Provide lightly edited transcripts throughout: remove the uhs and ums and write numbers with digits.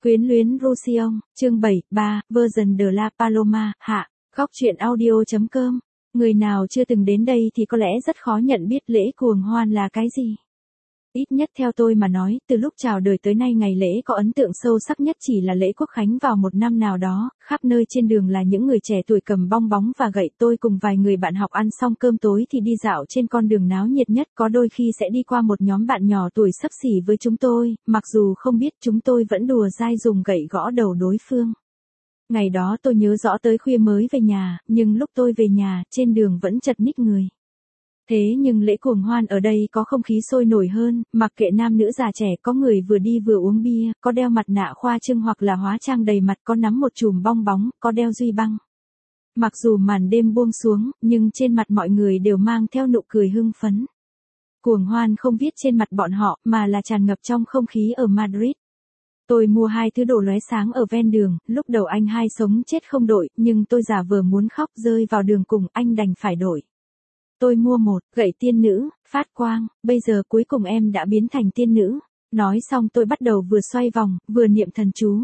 Quyến luyến Roussillon, chương 7, 3, version de la Paloma, hạ, góc truyện audio.com. Người nào chưa từng đến đây thì có lẽ rất khó nhận biết lễ cuồng hoan là cái gì. Ít nhất theo tôi mà nói, từ lúc chào đời tới nay ngày lễ có ấn tượng sâu sắc nhất chỉ là lễ Quốc Khánh vào một năm nào đó, khắp nơi trên đường là những người trẻ tuổi cầm bong bóng và gậy. Tôi cùng vài người bạn học ăn xong cơm tối thì đi dạo trên con đường náo nhiệt nhất, có đôi khi sẽ đi qua một nhóm bạn nhỏ tuổi xấp xỉ với chúng tôi, mặc dù không biết chúng tôi vẫn đùa dai dùng gậy gõ đầu đối phương. Ngày đó tôi nhớ rõ tới khuya mới về nhà, nhưng lúc tôi về nhà, trên đường vẫn chật ních người. Thế nhưng lễ cuồng hoan ở đây có không khí sôi nổi hơn, mặc kệ nam nữ già trẻ, có người vừa đi vừa uống bia, có đeo mặt nạ khoa trương hoặc là hóa trang đầy mặt, có nắm một chùm bong bóng, có đeo duy băng. Mặc dù màn đêm buông xuống, nhưng trên mặt mọi người đều mang theo nụ cười hưng phấn. Cuồng hoan không viết trên mặt bọn họ, mà là tràn ngập trong không khí ở Madrid. Tôi mua hai thứ đồ lóe sáng ở ven đường, lúc đầu anh hai sống chết không đổi, nhưng tôi giả vờ muốn khóc rơi vào đường cùng, anh đành phải đổi. Tôi mua một gậy tiên nữ, phát quang, bây giờ cuối cùng em đã biến thành tiên nữ. Nói xong tôi bắt đầu vừa xoay vòng, vừa niệm thần chú.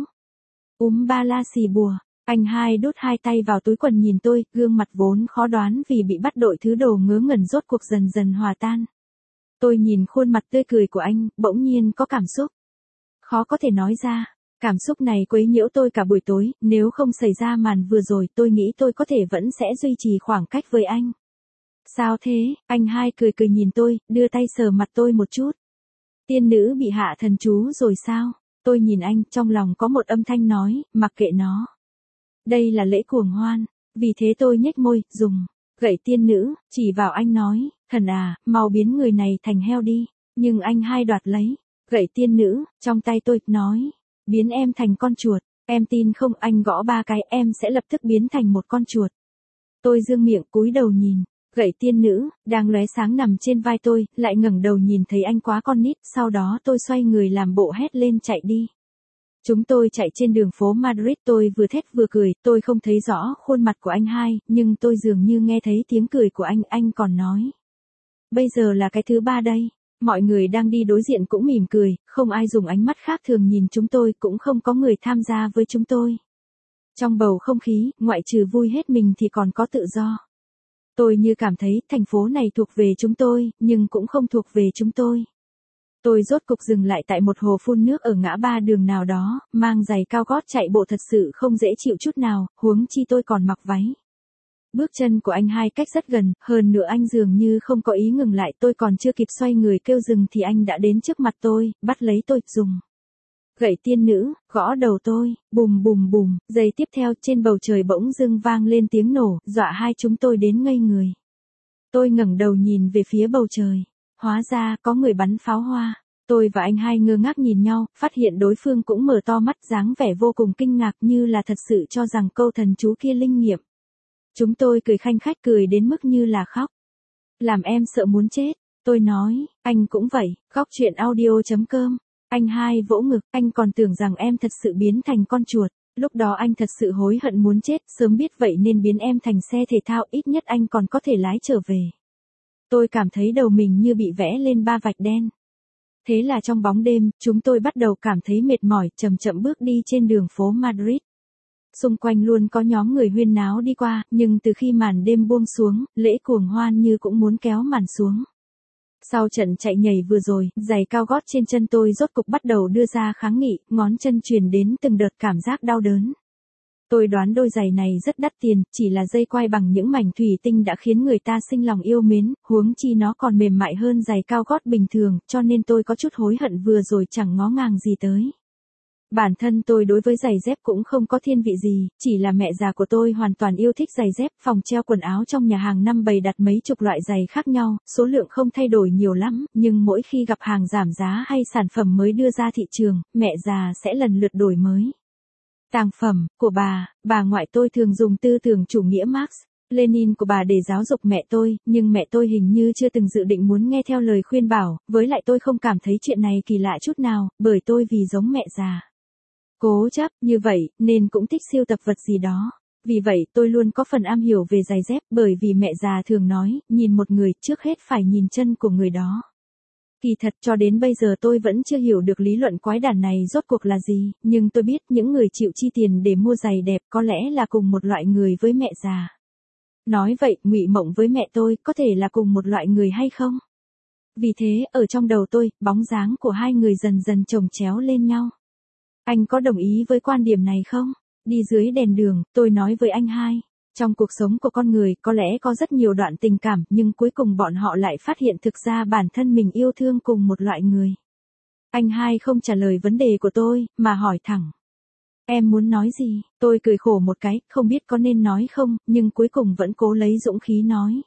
Ba la xì bùa. Anh hai đút hai tay vào túi quần nhìn tôi, gương mặt vốn khó đoán vì bị bắt đội thứ đồ ngớ ngẩn rốt cuộc dần dần hòa tan. Tôi nhìn khuôn mặt tươi cười của anh, bỗng nhiên có cảm xúc. Khó có thể nói ra. Cảm xúc này quấy nhiễu tôi cả buổi tối, nếu không xảy ra màn vừa rồi tôi nghĩ tôi có thể vẫn sẽ duy trì khoảng cách với anh. Sao thế? Anh hai cười cười nhìn tôi, đưa tay sờ mặt tôi một chút. Tiên nữ bị hạ thần chú rồi sao? Tôi nhìn anh, trong lòng có một âm thanh nói, mặc kệ nó. Đây là lễ cuồng hoan, vì thế tôi nhếch môi, dùng gậy tiên nữ, chỉ vào anh nói, thần à, mau biến người này thành heo đi. Nhưng anh hai đoạt lấy gậy tiên nữ trong tay tôi, nói, biến em thành con chuột. Em tin không? Anh gõ 3 cái, em sẽ lập tức biến thành một con chuột. Tôi dương miệng cúi đầu nhìn. Gậy tiên nữ, đang lóe sáng nằm trên vai tôi, lại ngẩng đầu nhìn thấy anh quá con nít, sau đó tôi xoay người làm bộ hét lên chạy đi. Chúng tôi chạy trên đường phố Madrid, tôi vừa thét vừa cười, tôi không thấy rõ khuôn mặt của anh hai, nhưng tôi dường như nghe thấy tiếng cười của anh còn nói. Bây giờ là cái thứ ba đây. Mọi người đang đi đối diện cũng mỉm cười, không ai dùng ánh mắt khác thường nhìn chúng tôi, cũng không có người tham gia với chúng tôi. Trong bầu không khí, ngoại trừ vui hết mình thì còn có tự do. Tôi như cảm thấy thành phố này thuộc về chúng tôi, nhưng cũng không thuộc về chúng tôi. Tôi rốt cục dừng lại tại một hồ phun nước ở ngã ba đường nào đó, mang giày cao gót chạy bộ thật sự không dễ chịu chút nào, huống chi tôi còn mặc váy. Bước chân của anh hai cách rất gần, hơn nữa anh dường như không có ý ngừng lại, tôi còn chưa kịp xoay người kêu dừng thì anh đã đến trước mặt tôi, bắt lấy tôi, dùng gậy tiên nữ, gõ đầu tôi, bùm bùm bùm, giây tiếp theo trên bầu trời bỗng dưng vang lên tiếng nổ, dọa hai chúng tôi đến ngây người. Tôi ngẩng đầu nhìn về phía bầu trời, hóa ra có người bắn pháo hoa. Tôi và anh hai ngơ ngác nhìn nhau, phát hiện đối phương cũng mở to mắt, dáng vẻ vô cùng kinh ngạc như là thật sự cho rằng câu thần chú kia linh nghiệm. Chúng tôi cười khanh khách, cười đến mức như là khóc. Làm em sợ muốn chết, tôi nói, anh cũng vậy, góc truyện audio.com. Anh hai vỗ ngực, anh còn tưởng rằng em thật sự biến thành con chuột. Lúc đó anh thật sự hối hận muốn chết, sớm biết vậy nên biến em thành xe thể thao, ít nhất anh còn có thể lái trở về. Tôi cảm thấy đầu mình như bị vẽ lên 3 vạch đen. Thế là trong bóng đêm, chúng tôi bắt đầu cảm thấy mệt mỏi, chậm chậm bước đi trên đường phố Madrid. Xung quanh luôn có nhóm người huyên náo đi qua, nhưng từ khi màn đêm buông xuống, lễ cuồng hoan như cũng muốn kéo màn xuống. Sau trận chạy nhảy vừa rồi, giày cao gót trên chân tôi rốt cục bắt đầu đưa ra kháng nghị, ngón chân truyền đến từng đợt cảm giác đau đớn. Tôi đoán đôi giày này rất đắt tiền, chỉ là dây quai bằng những mảnh thủy tinh đã khiến người ta sinh lòng yêu mến, huống chi nó còn mềm mại hơn giày cao gót bình thường, cho nên tôi có chút hối hận vừa rồi chẳng ngó ngàng gì tới. Bản thân tôi đối với giày dép cũng không có thiên vị gì, chỉ là mẹ già của tôi hoàn toàn yêu thích giày dép, phòng treo quần áo trong nhà hàng năm bày đặt mấy chục loại giày khác nhau, số lượng không thay đổi nhiều lắm, nhưng mỗi khi gặp hàng giảm giá hay sản phẩm mới đưa ra thị trường, mẹ già sẽ lần lượt đổi mới. Tàng phẩm của bà ngoại tôi thường dùng tư tưởng chủ nghĩa Marx, Lenin của bà để giáo dục mẹ tôi, nhưng mẹ tôi hình như chưa từng dự định muốn nghe theo lời khuyên bảo, với lại tôi không cảm thấy chuyện này kỳ lạ chút nào, bởi tôi vì giống mẹ già. Cố chấp, như vậy, nên cũng thích sưu tập vật gì đó. Vì vậy tôi luôn có phần am hiểu về giày dép, bởi vì mẹ già thường nói, nhìn một người trước hết phải nhìn chân của người đó. Kỳ thật cho đến bây giờ tôi vẫn chưa hiểu được lý luận quái đản này rốt cuộc là gì, nhưng tôi biết những người chịu chi tiền để mua giày đẹp có lẽ là cùng một loại người với mẹ già. Nói vậy, Ngụy Mộng với mẹ tôi có thể là cùng một loại người hay không? Vì thế, ở trong đầu tôi, bóng dáng của hai người dần dần chồng chéo lên nhau. Anh có đồng ý với quan điểm này không? Đi dưới đèn đường, tôi nói với anh hai. Trong cuộc sống của con người có lẽ có rất nhiều đoạn tình cảm, nhưng cuối cùng bọn họ lại phát hiện thực ra bản thân mình yêu thương cùng một loại người. Anh hai không trả lời vấn đề của tôi, mà hỏi thẳng. Em muốn nói gì? Tôi cười khổ một cái, không biết có nên nói không, nhưng cuối cùng vẫn cố lấy dũng khí nói.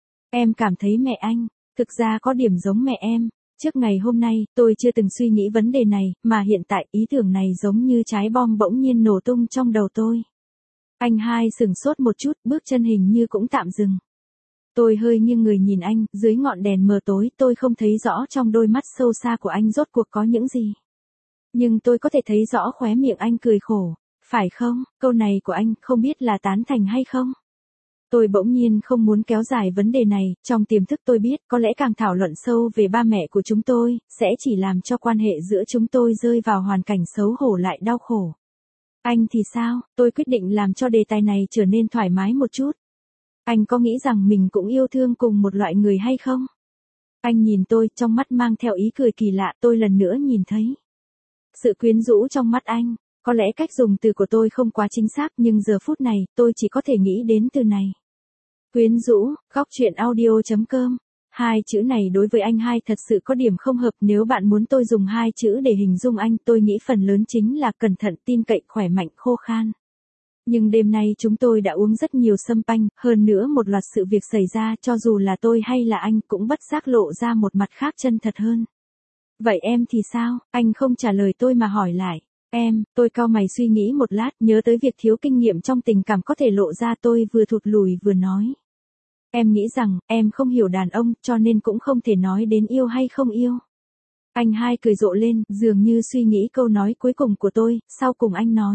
Em cảm thấy mẹ anh, thực ra có điểm giống mẹ em. Trước ngày hôm nay, tôi chưa từng suy nghĩ vấn đề này, mà hiện tại ý tưởng này giống như trái bom bỗng nhiên nổ tung trong đầu tôi. Anh hai sửng sốt một chút, bước chân hình như cũng tạm dừng. Tôi hơi nghiêng người nhìn anh, dưới ngọn đèn mờ tối tôi không thấy rõ trong đôi mắt sâu xa của anh rốt cuộc có những gì. Nhưng tôi có thể thấy rõ khóe miệng anh cười khổ. Phải không, câu này của anh không biết là tán thành hay không? Tôi bỗng nhiên không muốn kéo dài vấn đề này, trong tiềm thức tôi biết có lẽ càng thảo luận sâu về ba mẹ của chúng tôi, sẽ chỉ làm cho quan hệ giữa chúng tôi rơi vào hoàn cảnh xấu hổ lại đau khổ. Anh thì sao? Tôi quyết định làm cho đề tài này trở nên thoải mái một chút. Anh có nghĩ rằng mình cũng yêu thương cùng một loại người hay không? Anh nhìn tôi, trong mắt mang theo ý cười kỳ lạ, tôi lần nữa nhìn thấy sự quyến rũ trong mắt anh. Có lẽ cách dùng từ của tôi không quá chính xác, nhưng giờ phút này, tôi chỉ có thể nghĩ đến từ này. Quyến rũ, góc chuyện audio.com. Hai chữ này đối với anh hai thật sự có điểm không hợp, nếu bạn muốn tôi dùng hai chữ để hình dung anh, tôi nghĩ phần lớn chính là cẩn thận, tin cậy, khỏe mạnh, khô khan. Nhưng đêm nay chúng tôi đã uống rất nhiều sâm panh, hơn nữa một loạt sự việc xảy ra, cho dù là tôi hay là anh cũng bất giác lộ ra một mặt khác chân thật hơn. Vậy em thì sao? Anh không trả lời tôi mà hỏi lại. Tôi cau mày suy nghĩ một lát, nhớ tới việc thiếu kinh nghiệm trong tình cảm có thể lộ ra, tôi vừa thụt lùi vừa nói. Em nghĩ rằng, em không hiểu đàn ông, cho nên cũng không thể nói đến yêu hay không yêu. Anh hai cười rộ lên, dường như suy nghĩ câu nói cuối cùng của tôi, sau cùng anh nói.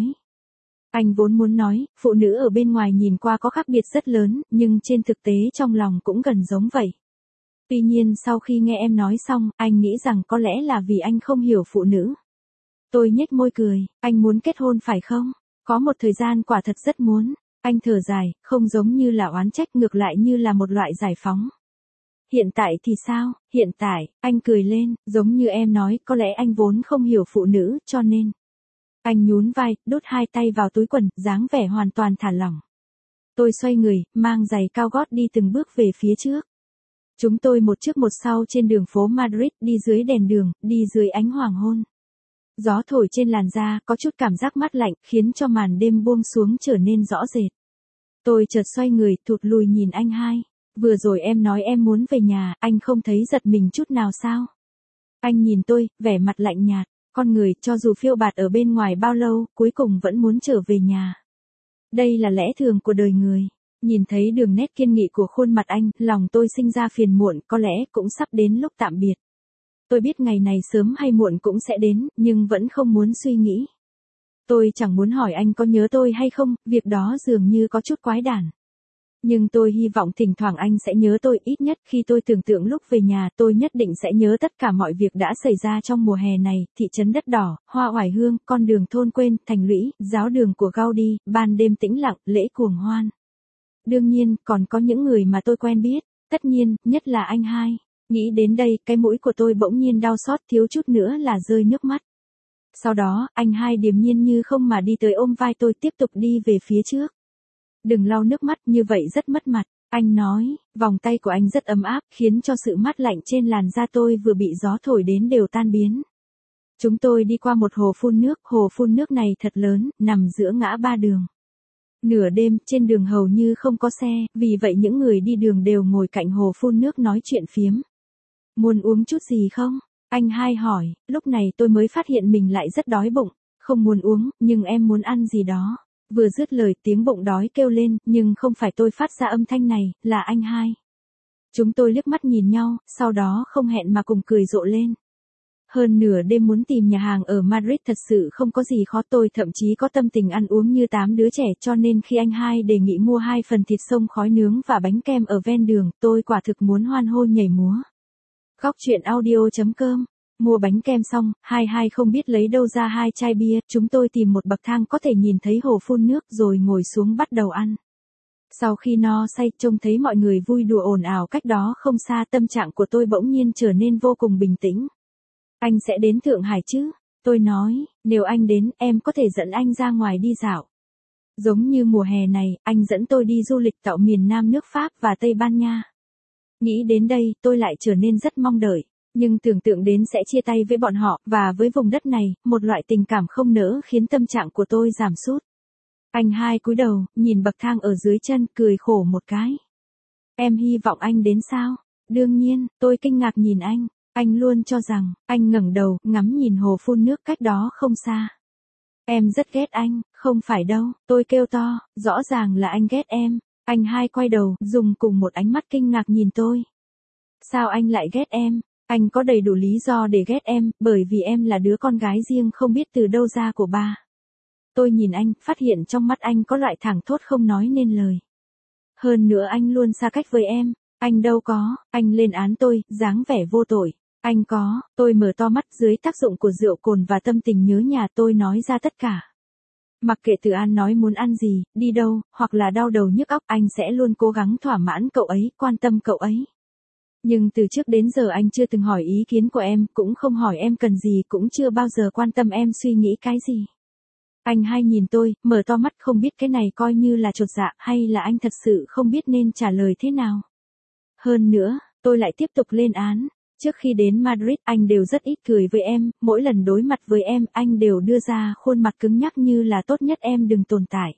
Anh vốn muốn nói, phụ nữ ở bên ngoài nhìn qua có khác biệt rất lớn, nhưng trên thực tế trong lòng cũng gần giống vậy. Tuy nhiên sau khi nghe em nói xong, anh nghĩ rằng có lẽ là vì anh không hiểu phụ nữ. Tôi nhếch môi cười, anh muốn kết hôn phải không? Có một thời gian quả thật rất muốn. Anh thở dài, không giống như là oán trách, ngược lại như là một loại giải phóng. Hiện tại thì sao? Hiện tại, anh cười lên, giống như em nói, có lẽ anh vốn không hiểu phụ nữ, cho nên. Anh nhún vai, đút hai tay vào túi quần, dáng vẻ hoàn toàn thả lỏng. Tôi xoay người, mang giày cao gót đi từng bước về phía trước. Chúng tôi một trước một sau trên đường phố Madrid, đi dưới đèn đường, đi dưới ánh hoàng hôn. Gió thổi trên làn da, có chút cảm giác mát lạnh, khiến cho màn đêm buông xuống trở nên rõ rệt. Tôi chợt xoay người, thụt lùi nhìn anh hai. Vừa rồi em nói em muốn về nhà, anh không thấy giật mình chút nào sao? Anh nhìn tôi, vẻ mặt lạnh nhạt. Con người, cho dù phiêu bạt ở bên ngoài bao lâu, cuối cùng vẫn muốn trở về nhà. Đây là lẽ thường của đời người. Nhìn thấy đường nét kiên nghị của khuôn mặt anh, lòng tôi sinh ra phiền muộn, có lẽ cũng sắp đến lúc tạm biệt. Tôi biết ngày này sớm hay muộn cũng sẽ đến, nhưng vẫn không muốn suy nghĩ. Tôi chẳng muốn hỏi anh có nhớ tôi hay không, việc đó dường như có chút quái đản. Nhưng tôi hy vọng thỉnh thoảng anh sẽ nhớ tôi, ít nhất khi tôi tưởng tượng lúc về nhà, tôi nhất định sẽ nhớ tất cả mọi việc đã xảy ra trong mùa hè này, thị trấn đất đỏ, hoa oải hương, con đường thôn quên, thành lũy, giáo đường của Gaudi, ban đêm tĩnh lặng, lễ cuồng hoan. Đương nhiên, còn có những người mà tôi quen biết, tất nhiên, nhất là anh hai. Nghĩ đến đây, cái mũi của tôi bỗng nhiên đau xót, thiếu chút nữa là rơi nước mắt. Sau đó, anh hai điềm nhiên như không mà đi tới ôm vai tôi, tiếp tục đi về phía trước. Đừng lau nước mắt, như vậy rất mất mặt. Anh nói, vòng tay của anh rất ấm áp, khiến cho sự mát lạnh trên làn da tôi vừa bị gió thổi đến đều tan biến. Chúng tôi đi qua một hồ phun nước này thật lớn, nằm giữa ngã ba đường. Nửa đêm, trên đường hầu như không có xe, vì vậy những người đi đường đều ngồi cạnh hồ phun nước nói chuyện phiếm. Muốn uống chút gì không? Anh hai hỏi, lúc này tôi mới phát hiện mình lại rất đói bụng. Không muốn uống, nhưng em muốn ăn gì đó. Vừa dứt lời tiếng bụng đói kêu lên, nhưng không phải tôi phát ra âm thanh này, là anh hai. Chúng tôi liếc mắt nhìn nhau, sau đó không hẹn mà cùng cười rộ lên. Hơn nửa đêm muốn tìm nhà hàng ở Madrid thật sự không có gì khó, tôi thậm chí có tâm tình ăn uống như 8 đứa trẻ, cho nên khi anh hai đề nghị mua 2 phần thịt xông khói nướng và bánh kem ở ven đường, tôi quả thực muốn hoan hô nhảy múa. Góc truyện audio.com. Mua bánh kem xong, hai không biết lấy đâu ra 2 chai bia, chúng tôi tìm một bậc thang có thể nhìn thấy hồ phun nước rồi ngồi xuống bắt đầu ăn. Sau khi no say, trông thấy mọi người vui đùa ồn ào cách đó không xa, tâm trạng của tôi bỗng nhiên trở nên vô cùng bình tĩnh. Anh sẽ đến Thượng Hải chứ? Tôi nói, nếu anh đến, em có thể dẫn anh ra ngoài đi dạo. Giống như mùa hè này, anh dẫn tôi đi du lịch tại miền Nam nước Pháp và Tây Ban Nha. Nghĩ đến đây, tôi lại trở nên rất mong đợi. Nhưng tưởng tượng đến sẽ chia tay với bọn họ, và với vùng đất này, một loại tình cảm không nỡ khiến tâm trạng của tôi giảm sút. Anh hai cúi đầu, nhìn bậc thang ở dưới chân, cười khổ một cái. Em hy vọng anh đến sao? Đương nhiên, tôi kinh ngạc nhìn anh. Anh luôn cho rằng, anh ngẩng đầu, ngắm nhìn hồ phun nước cách đó không xa. Em rất ghét anh, không phải đâu, tôi kêu to, rõ ràng là anh ghét em. Anh hai quay đầu, dùng cùng một ánh mắt kinh ngạc nhìn tôi. Sao anh lại ghét em? Anh có đầy đủ lý do để ghét em, bởi vì em là đứa con gái riêng không biết từ đâu ra của ba. Tôi nhìn anh, phát hiện trong mắt anh có loại thẳng thốt không nói nên lời. Hơn nữa anh luôn xa cách với em. Anh đâu có, anh lên án tôi, dáng vẻ vô tội. Anh có, tôi mở to mắt dưới tác dụng của rượu cồn và tâm tình nhớ nhà, tôi nói ra tất cả. Mặc kệ Từ An nói muốn ăn gì, đi đâu, hoặc là đau đầu nhức óc, anh sẽ luôn cố gắng thỏa mãn cậu ấy, quan tâm cậu ấy. Nhưng từ trước đến giờ anh chưa từng hỏi ý kiến của em, cũng không hỏi em cần gì, cũng chưa bao giờ quan tâm em suy nghĩ cái gì. Anh hai nhìn tôi, mở to mắt, không biết cái này coi như là chột dạ hay là anh thật sự không biết nên trả lời thế nào. Hơn nữa, tôi lại tiếp tục lên án. Trước khi đến Madrid, anh đều rất ít cười với em, mỗi lần đối mặt với em, anh đều đưa ra khuôn mặt cứng nhắc như là tốt nhất em đừng tồn tại.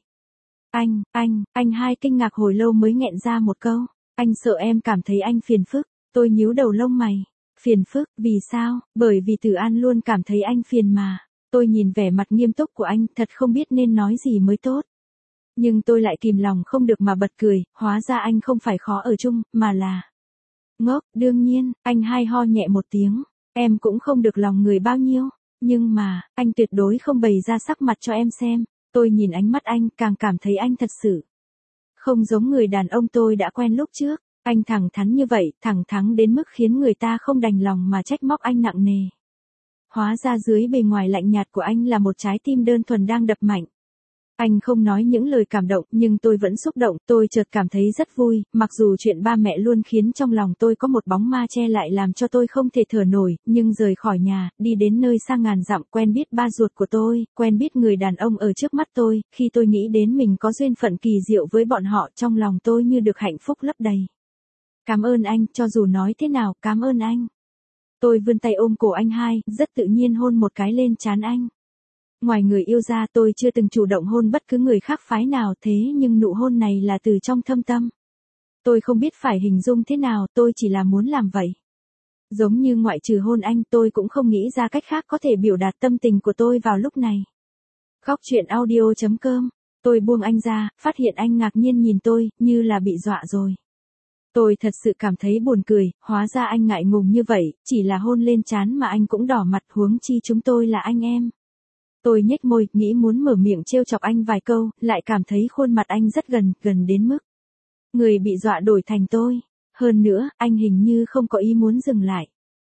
Anh hai kinh ngạc hồi lâu mới nghẹn ra một câu. Anh sợ em cảm thấy anh phiền phức. Tôi nhíu đầu lông mày. Phiền phức, vì sao? Bởi vì Từ An luôn cảm thấy anh phiền mà. Tôi nhìn vẻ mặt nghiêm túc của anh, thật không biết nên nói gì mới tốt. Nhưng tôi lại kìm lòng không được mà bật cười, hóa ra anh không phải khó ở chung, mà là... Ngốc, đương nhiên, anh hai ho nhẹ một tiếng. Em cũng không được lòng người bao nhiêu. Nhưng mà, anh tuyệt đối không bày ra sắc mặt cho em xem. Tôi nhìn ánh mắt anh, càng cảm thấy anh thật sự không giống người đàn ông tôi đã quen lúc trước. Anh thẳng thắn như vậy, thẳng thắn đến mức khiến người ta không đành lòng mà trách móc anh nặng nề. Hóa ra dưới bề ngoài lạnh nhạt của anh là một trái tim đơn thuần đang đập mạnh. Anh không nói những lời cảm động, nhưng tôi vẫn xúc động, tôi chợt cảm thấy rất vui, mặc dù chuyện ba mẹ luôn khiến trong lòng tôi có một bóng ma che lại làm cho tôi không thể thở nổi, nhưng rời khỏi nhà, đi đến nơi xa ngàn dặm, quen biết ba ruột của tôi, quen biết người đàn ông ở trước mắt tôi, khi tôi nghĩ đến mình có duyên phận kỳ diệu với bọn họ, trong lòng tôi như được hạnh phúc lấp đầy. Cảm ơn anh, cho dù nói thế nào, cảm ơn anh. Tôi vươn tay ôm cổ anh hai, rất tự nhiên hôn một cái lên trán anh. Ngoài người yêu ra, tôi chưa từng chủ động hôn bất cứ người khác phái nào, thế nhưng nụ hôn này là từ trong thâm tâm. Tôi không biết phải hình dung thế nào, tôi chỉ là muốn làm vậy. Giống như ngoại trừ hôn anh, tôi cũng không nghĩ ra cách khác có thể biểu đạt tâm tình của tôi vào lúc này. Góc truyện audio.com. Tôi buông anh ra, phát hiện anh ngạc nhiên nhìn tôi, như là bị dọa rồi. Tôi thật sự cảm thấy buồn cười, hóa ra anh ngại ngùng như vậy, chỉ là hôn lên trán mà anh cũng đỏ mặt, huống chi chúng tôi là anh em. Tôi nhếch môi, nghĩ muốn mở miệng trêu chọc anh vài câu, lại cảm thấy khuôn mặt anh rất gần đến mức người bị dọa đổi thành tôi. Hơn nữa, anh hình như không có ý muốn dừng lại.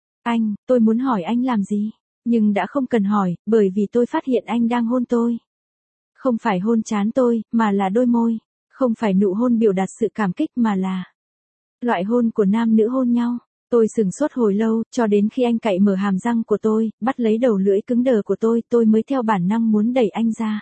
Tôi muốn hỏi anh làm gì? Nhưng đã không cần hỏi, bởi vì tôi phát hiện anh đang hôn tôi. Không phải hôn trán tôi, mà là đôi môi. Không phải nụ hôn biểu đạt sự cảm kích mà là loại hôn của nam nữ hôn nhau. Tôi sửng sốt hồi lâu, cho đến khi anh cạy mở hàm răng của tôi, bắt lấy đầu lưỡi cứng đờ của tôi mới theo bản năng muốn đẩy anh ra.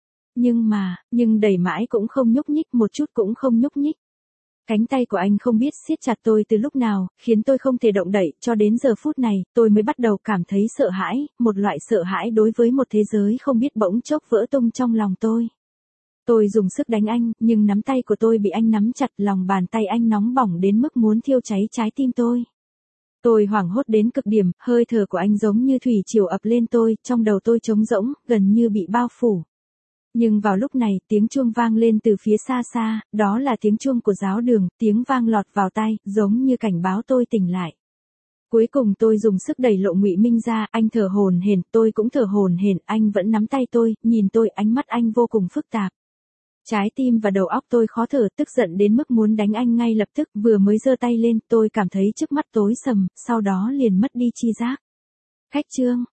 Nhưng đẩy mãi cũng không nhúc nhích, một chút cũng không nhúc nhích. Cánh tay của anh không biết siết chặt tôi từ lúc nào, khiến tôi không thể động đậy, cho đến giờ phút này, tôi mới bắt đầu cảm thấy sợ hãi, một loại sợ hãi đối với một thế giới không biết bỗng chốc vỡ tung trong lòng tôi. Tôi dùng sức đánh anh, nhưng nắm tay của tôi bị anh nắm chặt, lòng bàn tay anh nóng bỏng đến mức muốn thiêu cháy trái tim tôi. Tôi hoảng hốt đến cực điểm, hơi thở của anh giống như thủy triều ập lên tôi, trong đầu tôi trống rỗng, gần như bị bao phủ. Nhưng vào lúc này, tiếng chuông vang lên từ phía xa xa, đó là tiếng chuông của giáo đường, tiếng vang lọt vào tai, giống như cảnh báo tôi tỉnh lại. Cuối cùng tôi dùng sức đẩy Lộ Ngụy Minh ra, anh thở hổn hển, tôi cũng thở hổn hển, anh vẫn nắm tay tôi, nhìn tôi, ánh mắt anh vô cùng phức tạp. Trái tim và đầu óc tôi khó thở, tức giận đến mức muốn đánh anh ngay lập tức, vừa mới giơ tay lên, tôi cảm thấy trước mắt tối sầm, sau đó liền mất đi tri giác. Khách Trương,